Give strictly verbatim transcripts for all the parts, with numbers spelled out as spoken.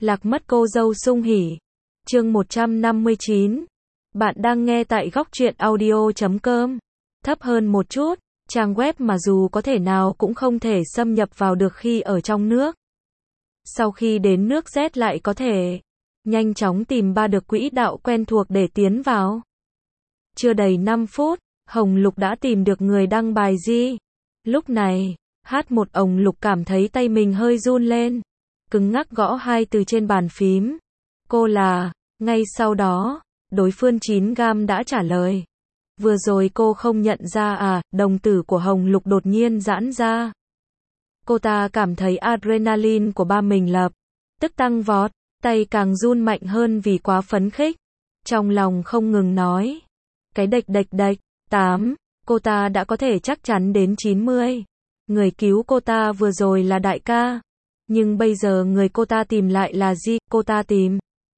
Lạc mất cô dâu sung hỉ. Chương một trăm năm mươi chín. Bạn đang nghe tại góc truyện audio chấm com. Thấp hơn một chút, trang web mà dù có thể nào cũng không thể xâm nhập vào được khi ở trong nước. Sau khi đến nước Z lại có thể nhanh chóng tìm ba được quỹ đạo quen thuộc để tiến vào. Chưa đầy năm phút, Hồng Lục đã tìm được người đăng bài Di. Lúc này, hát một ồng Lục cảm thấy tay mình hơi run lên, cứng ngắc gõ hai từ trên bàn phím. Cô là, ngay sau đó, đối phương chín gam đã trả lời. Vừa rồi cô không nhận ra à, đồng tử của Hồng Lục đột nhiên giãn ra. Cô ta cảm thấy adrenaline của ba mình lập tức tăng vọt, tay càng run mạnh hơn vì quá phấn khích. Trong lòng không ngừng nói. Cái đệch đệch đệch, tám, cô ta đã có thể chắc chắn đến chín mươi. Người cứu cô ta vừa rồi là đại ca. Nhưng bây giờ người cô ta tìm lại là Di, cô ta tìm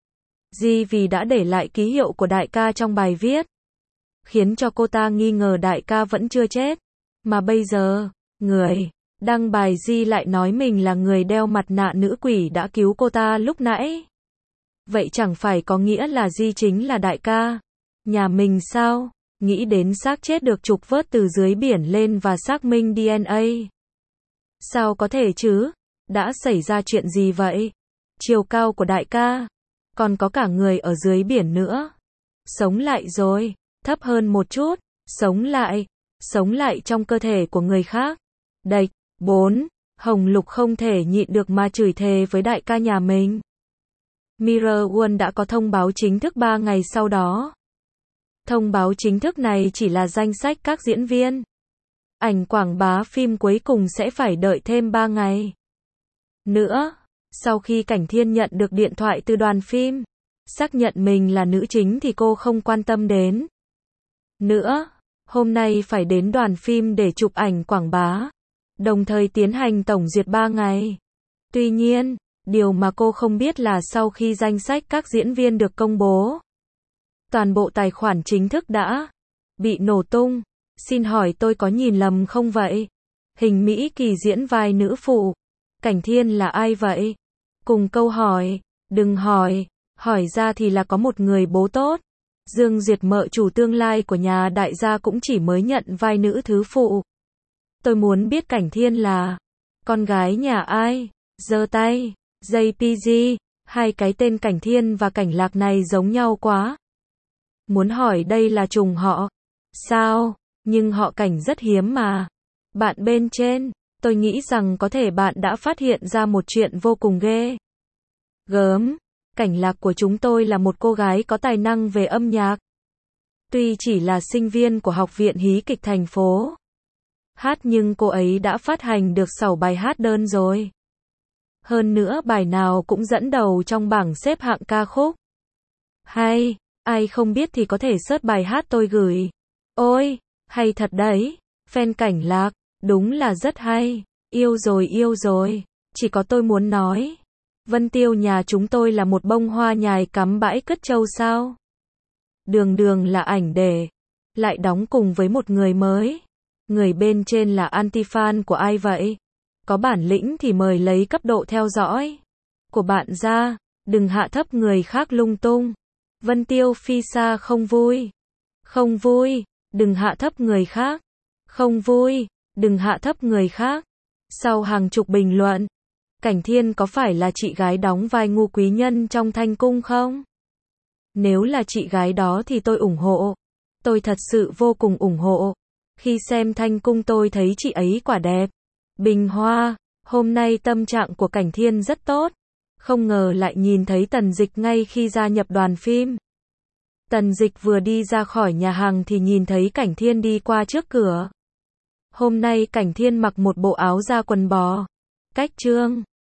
Di vì đã để lại ký hiệu của đại ca trong bài viết. Khiến cho cô ta nghi ngờ đại ca vẫn chưa chết. Mà bây giờ, người đăng bài Di lại nói mình là người đeo mặt nạ nữ quỷ đã cứu cô ta lúc nãy. Vậy chẳng phải có nghĩa là Di chính là đại ca nhà mình sao? Nghĩ đến xác chết được trục vớt từ dưới biển lên và xác minh đê en a. Sao có thể chứ? Đã xảy ra chuyện gì vậy? Chiều cao của đại ca, còn có cả người ở dưới biển nữa. Sống lại rồi, thấp hơn một chút, sống lại, sống lại trong cơ thể của người khác. Đệch, bốn, Hồng Lục không thể nhịn được mà chửi thề với đại ca nhà mình. Mirror World đã có thông báo chính thức ba ngày sau đó. Thông báo chính thức này chỉ là danh sách các diễn viên. Ảnh quảng bá phim cuối cùng sẽ phải đợi thêm ba ngày nữa. Sau khi Cảnh Thiên nhận được điện thoại từ đoàn phim, xác nhận mình là nữ chính thì cô không quan tâm đến nữa. Hôm nay phải đến đoàn phim để chụp ảnh quảng bá, đồng thời tiến hành tổng duyệt ba ngày. Tuy nhiên, điều mà cô không biết là sau khi danh sách các diễn viên được công bố, toàn bộ tài khoản chính thức đã bị nổ tung. Xin hỏi tôi có nhìn lầm không vậy? Hình Mỹ Kỳ diễn vai nữ phụ. Cảnh Thiên là ai vậy? Cùng câu hỏi, đừng hỏi, hỏi ra thì là có một người bố tốt. Dương Duyệt mợ chủ tương lai của nhà đại gia cũng chỉ mới nhận vai nữ thứ phụ. Tôi muốn biết Cảnh Thiên là con gái nhà ai? Giơ tay, gi pê giê, hai cái tên Cảnh Thiên và Cảnh Lạc này giống nhau quá. Muốn hỏi đây là trùng họ sao? Nhưng họ Cảnh rất hiếm mà. Bạn bên trên, tôi nghĩ rằng có thể bạn đã phát hiện ra một chuyện vô cùng ghê gớm. Cảnh Lạc của chúng tôi là một cô gái có tài năng về âm nhạc. Tuy chỉ là sinh viên của Học viện Hí kịch thành phố hát nhưng cô ấy đã phát hành được sáu bài hát đơn rồi. Hơn nữa bài nào cũng dẫn đầu trong bảng xếp hạng ca khúc. Hay, ai không biết thì có thể search bài hát tôi gửi. Ôi, hay thật đấy. Fan Cảnh Lạc, đúng là rất hay. Yêu rồi yêu rồi. Chỉ có tôi muốn nói, Vân Tiêu nhà chúng tôi là một bông hoa nhài cắm bãi cất trâu sao? Đường đường là ảnh để lại đóng cùng với một người mới. Người bên trên là anti-fan của ai vậy? Có bản lĩnh thì mời lấy cấp độ theo dõi của bạn ra, đừng hạ thấp người khác lung tung. Vân Tiêu phi xa không vui. Không vui, đừng hạ thấp người khác. Không vui, đừng hạ thấp người khác. Sau hàng chục bình luận, Cảnh Thiên có phải là chị gái đóng vai ngu quý nhân trong Thanh Cung không? Nếu là chị gái đó thì tôi ủng hộ. Tôi thật sự vô cùng ủng hộ. Khi xem Thanh Cung tôi thấy chị ấy quả đẹp. Bình hoa, hôm nay tâm trạng của Cảnh Thiên rất tốt. Không ngờ lại nhìn thấy Tần Dịch ngay khi gia nhập đoàn phim. Tần Dịch vừa đi ra khỏi nhà hàng thì nhìn thấy Cảnh Thiên đi qua trước cửa. Hôm nay Cảnh Thiên mặc một bộ áo da quần bò cách trương.